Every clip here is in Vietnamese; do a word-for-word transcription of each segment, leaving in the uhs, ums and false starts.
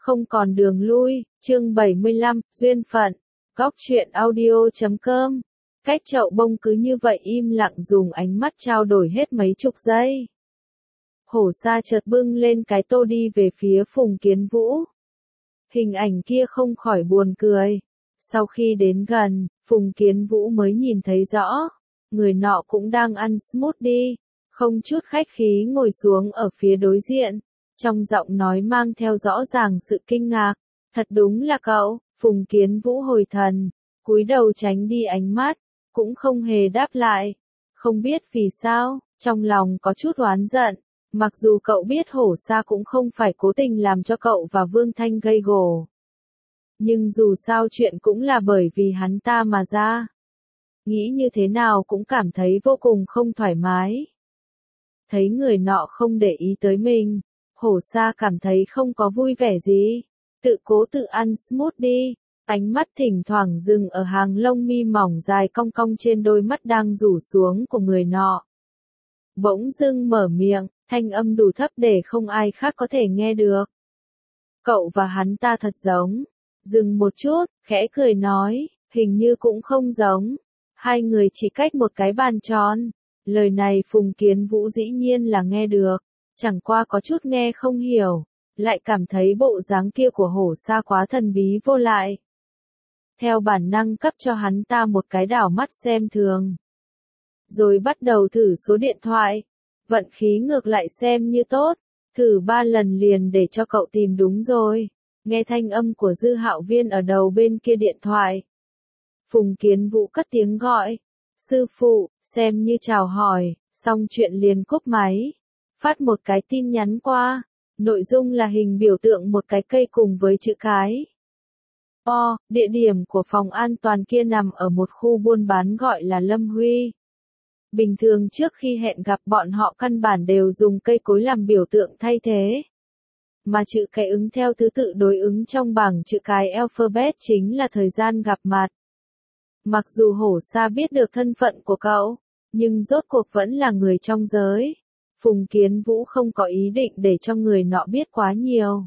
không còn đường lui, chương bảy mươi lăm, duyên phận, góc truyện audio chấm com. Cách chậu bông cứ như vậy im lặng dùng ánh mắt trao đổi hết mấy chục giây. Hổ Sa chợt bưng lên cái tô đi về phía Phùng Kiến Vũ. Hình ảnh kia không khỏi buồn cười. Sau khi đến gần, Phùng Kiến Vũ mới nhìn thấy rõ. Người nọ cũng đang ăn smoothie, không chút khách khí ngồi xuống ở phía đối diện. Trong giọng nói mang theo rõ ràng sự kinh ngạc. Thật đúng là cậu, Phùng Kiến Vũ hồi thần, cúi đầu tránh đi ánh mắt, cũng không hề đáp lại. Không biết vì sao, trong lòng có chút oán giận. Mặc dù cậu biết Hổ Sa cũng không phải cố tình làm cho cậu và Vương Thanh gây gổ. Nhưng dù sao chuyện cũng là bởi vì hắn ta mà ra. Nghĩ như thế nào cũng cảm thấy vô cùng không thoải mái. Thấy người nọ không để ý tới mình, Hổ Sa cảm thấy không có vui vẻ gì. Tự cố tự ăn smoothie, ánh mắt thỉnh thoảng dừng ở hàng lông mi mỏng dài cong cong trên đôi mắt đang rủ xuống của người nọ. Bỗng dưng mở miệng, thanh âm đủ thấp để không ai khác có thể nghe được. Cậu và hắn ta thật giống. Dừng một chút, khẽ cười nói, hình như cũng không giống. Hai người chỉ cách một cái bàn tròn. Lời này Phùng Kiến Vũ dĩ nhiên là nghe được, chẳng qua có chút nghe không hiểu, lại cảm thấy bộ dáng kia của Hổ Sa quá thần bí vô lại. Theo bản năng cấp cho hắn ta một cái đảo mắt xem thường. Rồi bắt đầu thử số điện thoại. Vận khí ngược lại xem như tốt. Thử ba lần liền để cho cậu tìm đúng rồi. Nghe thanh âm của Dư Hạo Viên ở đầu bên kia điện thoại. Phùng Kiến Vũ cất tiếng gọi. Sư phụ, xem như chào hỏi, xong chuyện liền cúp máy. Phát một cái tin nhắn qua. Nội dung là hình biểu tượng một cái cây cùng với chữ cái. O, địa điểm của phòng an toàn kia nằm ở một khu buôn bán gọi là Lâm Huy. Bình thường trước khi hẹn gặp bọn họ căn bản đều dùng cây cối làm biểu tượng thay thế. Mà chữ cái ứng theo thứ tự đối ứng trong bảng chữ cái alphabet chính là thời gian gặp mặt. Mặc dù Hổ Sa biết được thân phận của cậu, nhưng rốt cuộc vẫn là người trong giới. Phùng Kiến Vũ không có ý định để cho người nọ biết quá nhiều.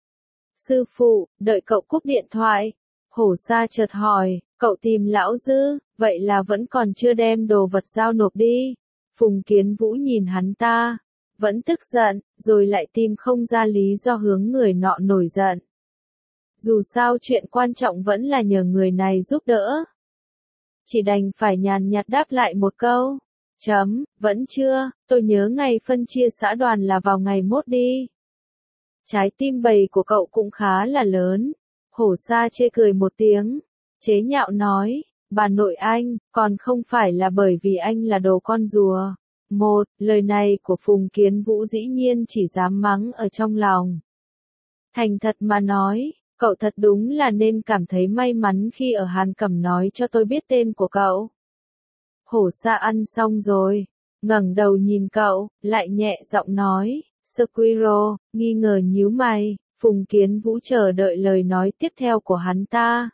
Sư phụ, đợi cậu cúp điện thoại. Hổ Sa chợt hỏi, cậu tìm lão Dư, vậy là vẫn còn chưa đem đồ vật giao nộp đi. Phùng Kiến Vũ nhìn hắn ta, vẫn tức giận, rồi lại tìm không ra lý do hướng người nọ nổi giận. Dù sao chuyện quan trọng vẫn là nhờ người này giúp đỡ. Chỉ đành phải nhàn nhạt đáp lại một câu. Chấm, vẫn chưa, tôi nhớ ngày phân chia xã đoàn là vào ngày mốt đi. Trái tim bầy của cậu cũng khá là lớn. Hổ Sa chê cười một tiếng, chế nhạo nói, bà nội anh, còn không phải là bởi vì anh là đồ con rùa. Một, lời này của Phùng Kiến Vũ dĩ nhiên chỉ dám mắng ở trong lòng. Thành thật mà nói, cậu thật đúng là nên cảm thấy may mắn khi ở Hàn Cẩm nói cho tôi biết tên của cậu. Hổ Sa ăn xong rồi, ngẩng đầu nhìn cậu, lại nhẹ giọng nói, Squirrel, nghi ngờ nhíu mày. Phùng Kiến Vũ chờ đợi lời nói tiếp theo của hắn ta.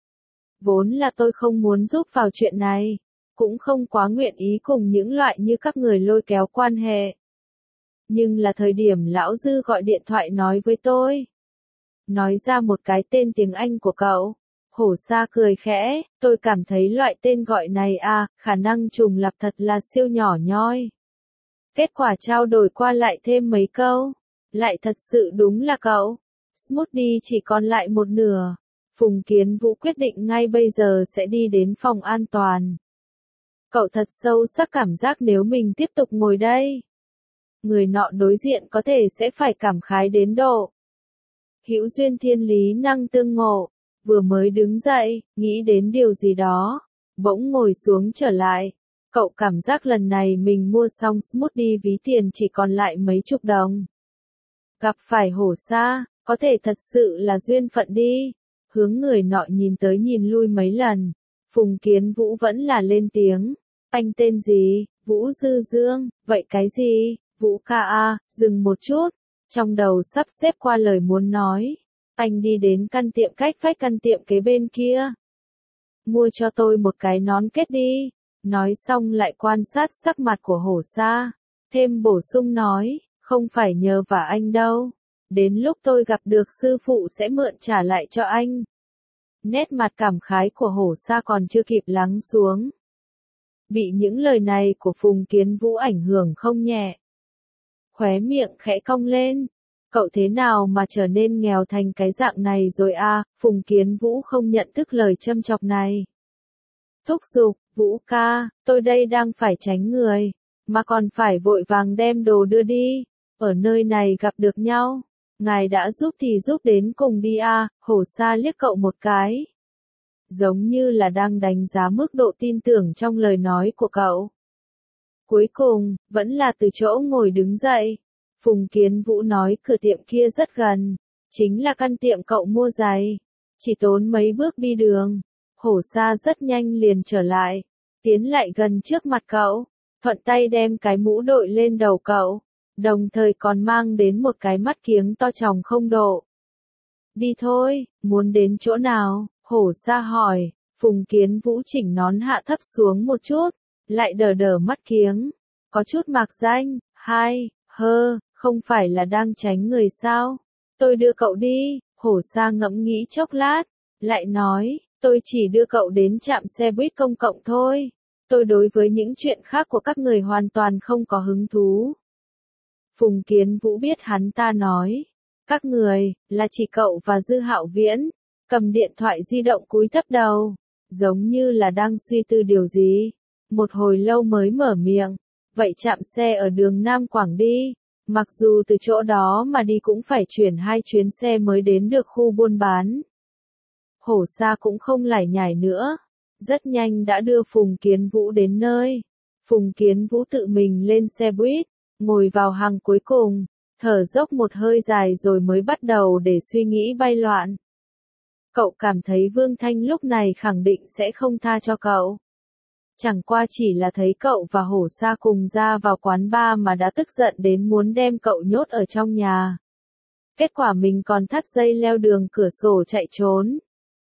Vốn là tôi không muốn giúp vào chuyện này, cũng không quá nguyện ý cùng những loại như các người lôi kéo quan hệ. Nhưng là thời điểm lão Dư gọi điện thoại nói với tôi. Nói ra một cái tên tiếng Anh của cậu. Hổ Sa cười khẽ, tôi cảm thấy loại tên gọi này à, khả năng trùng lặp thật là siêu nhỏ nhoi. Kết quả trao đổi qua lại thêm mấy câu, lại thật sự đúng là cậu. Smoothie chỉ còn lại một nửa. Phùng Kiến Vũ quyết định ngay bây giờ sẽ đi đến phòng an toàn. Cậu thật sâu sắc cảm giác nếu mình tiếp tục ngồi đây, người nọ đối diện có thể sẽ phải cảm khái đến độ. Hữu duyên thiên lý năng tương ngộ, vừa mới đứng dậy, nghĩ đến điều gì đó, bỗng ngồi xuống trở lại. Cậu cảm giác lần này mình mua xong smoothie ví tiền chỉ còn lại mấy chục đồng. Gặp phải Hổ Sa, có thể thật sự là duyên phận đi. Hướng người nọ nhìn tới nhìn lui mấy lần. Phùng Kiến Vũ vẫn là lên tiếng. Anh tên gì? Vũ Dư Dương. Vậy cái gì? Vũ ca a. Dừng một chút. Trong đầu sắp xếp qua lời muốn nói. Anh đi đến căn tiệm cách vách căn tiệm kế bên kia. Mua cho tôi một cái nón kết đi. Nói xong lại quan sát sắc mặt của Hổ Sa. Thêm bổ sung nói. Không phải nhờ vả anh đâu. Đến lúc tôi gặp được sư phụ sẽ mượn trả lại cho anh. Nét mặt cảm khái của Hổ Sa còn chưa kịp lắng xuống. Bị những lời này của Phùng Kiến Vũ ảnh hưởng không nhẹ. Khóe miệng khẽ cong lên. Cậu thế nào mà trở nên nghèo thành cái dạng này rồi à, Phùng Kiến Vũ không nhận thức lời châm chọc này. Thúc giục, Vũ ca, tôi đây đang phải tránh người, mà còn phải vội vàng đem đồ đưa đi, ở nơi này gặp được nhau, ngài đã giúp thì giúp đến cùng đi à, Hổ Sa liếc cậu một cái. Giống như là đang đánh giá mức độ tin tưởng trong lời nói của cậu. Cuối cùng, vẫn là từ chỗ ngồi đứng dậy. Phùng Kiến Vũ nói cửa tiệm kia rất gần, chính là căn tiệm cậu mua giày, chỉ tốn mấy bước đi đường. Hổ Sa rất nhanh liền trở lại, tiến lại gần trước mặt cậu, thuận tay đem cái mũ đội lên đầu cậu, đồng thời còn mang đến một cái mắt kiếng to tròng không độ. Đi thôi, muốn đến chỗ nào? Hổ Sa hỏi. Phùng Kiến Vũ chỉnh nón hạ thấp xuống một chút, lại đờ đờ mắt kiếng, có chút mạc danh. Hai, hơ, không phải là đang tránh người sao? Tôi đưa cậu đi. Hổ Sa ngẫm nghĩ chốc lát, lại nói, tôi chỉ đưa cậu đến trạm xe buýt công cộng thôi. Tôi đối với những chuyện khác của các người hoàn toàn không có hứng thú. Phùng Kiến Vũ biết hắn ta nói, các người, là chỉ cậu và Dư Hạo Viễn, cầm điện thoại di động cúi thấp đầu, giống như là đang suy tư điều gì. Một hồi lâu mới mở miệng, vậy trạm xe ở đường Nam Quảng đi, mặc dù từ chỗ đó mà đi cũng phải chuyển hai chuyến xe mới đến được khu buôn bán. Hổ Sa cũng không lải nhải nữa, rất nhanh đã đưa Phùng Kiến Vũ đến nơi. Phùng Kiến Vũ tự mình lên xe buýt, ngồi vào hàng cuối cùng, thở dốc một hơi dài rồi mới bắt đầu để suy nghĩ bay loạn. Cậu cảm thấy Vương Thanh lúc này khẳng định sẽ không tha cho cậu. Chẳng qua chỉ là thấy cậu và Hổ Sa cùng ra vào quán bar mà đã tức giận đến muốn đem cậu nhốt ở trong nhà. Kết quả mình còn thắt dây leo đường cửa sổ chạy trốn.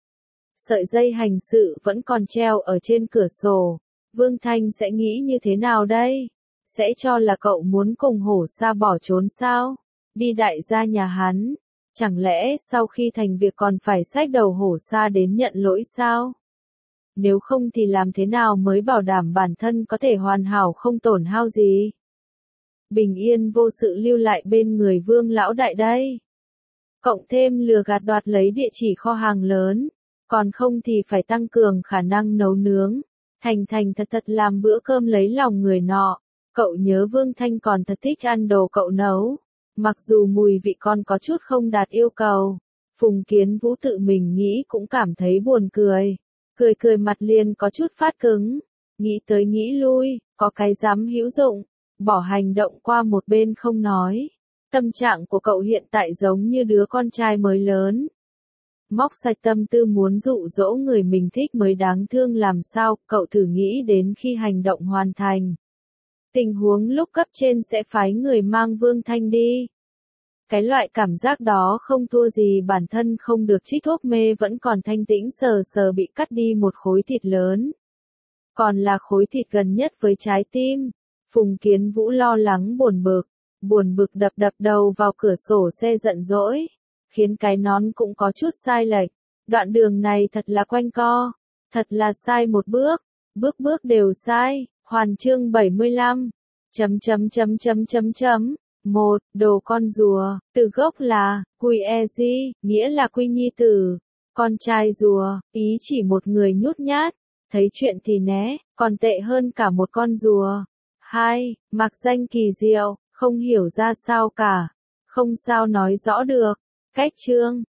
Sợi dây hành sự vẫn còn treo ở trên cửa sổ. Vương Thanh sẽ nghĩ như thế nào đây? Sẽ cho là cậu muốn cùng Hổ Sa bỏ trốn sao? Đi đại gia nhà hắn. Chẳng lẽ sau khi thành việc còn phải xách đầu Hổ Sa đến nhận lỗi sao? Nếu không thì làm thế nào mới bảo đảm bản thân có thể hoàn hảo không tổn hao gì? Bình yên vô sự lưu lại bên người Vương lão đại đây. Cộng thêm lừa gạt đoạt lấy địa chỉ kho hàng lớn. Còn không thì phải tăng cường khả năng nấu nướng. Thành thành thật thật làm bữa cơm lấy lòng người nọ. Cậu nhớ Vương Thanh còn thật thích ăn đồ cậu nấu. Mặc dù mùi vị còn có chút không đạt yêu cầu. Phùng Kiến Vũ tự mình nghĩ cũng cảm thấy buồn cười. Cười cười mặt liền có chút phát cứng. Nghĩ tới nghĩ lui, có cái dám hữu dụng. Bỏ hành động qua một bên không nói. Tâm trạng của cậu hiện tại giống như đứa con trai mới lớn. Móc sạch tâm tư muốn dụ dỗ người mình thích mới đáng thương làm sao, cậu thử nghĩ đến khi hành động hoàn thành. Tình huống lúc cấp trên sẽ phái người mang Vương Thanh đi. Cái loại cảm giác đó không thua gì bản thân không được trích thuốc mê vẫn còn thanh tĩnh sờ sờ bị cắt đi một khối thịt lớn. Còn là khối thịt gần nhất với trái tim. Phùng Kiến Vũ lo lắng buồn bực, buồn bực đập đập đầu vào cửa sổ xe giận dỗi. Khiến cái nón cũng có chút sai lệch. Đoạn đường này thật là quanh co. Thật là sai một bước. Bước bước đều sai. Hoàn chương bảy mươi lăm. Chấm chấm chấm chấm chấm chấm. Một, đồ con rùa. Từ gốc là, Quy e di, nghĩa là Quy Nhi Tử. Con trai rùa, ý chỉ một người nhút nhát. Thấy chuyện thì né, còn tệ hơn cả một con rùa. Hai, mặc danh kỳ diệu, không hiểu ra sao cả. Không sao nói rõ được. Cách chương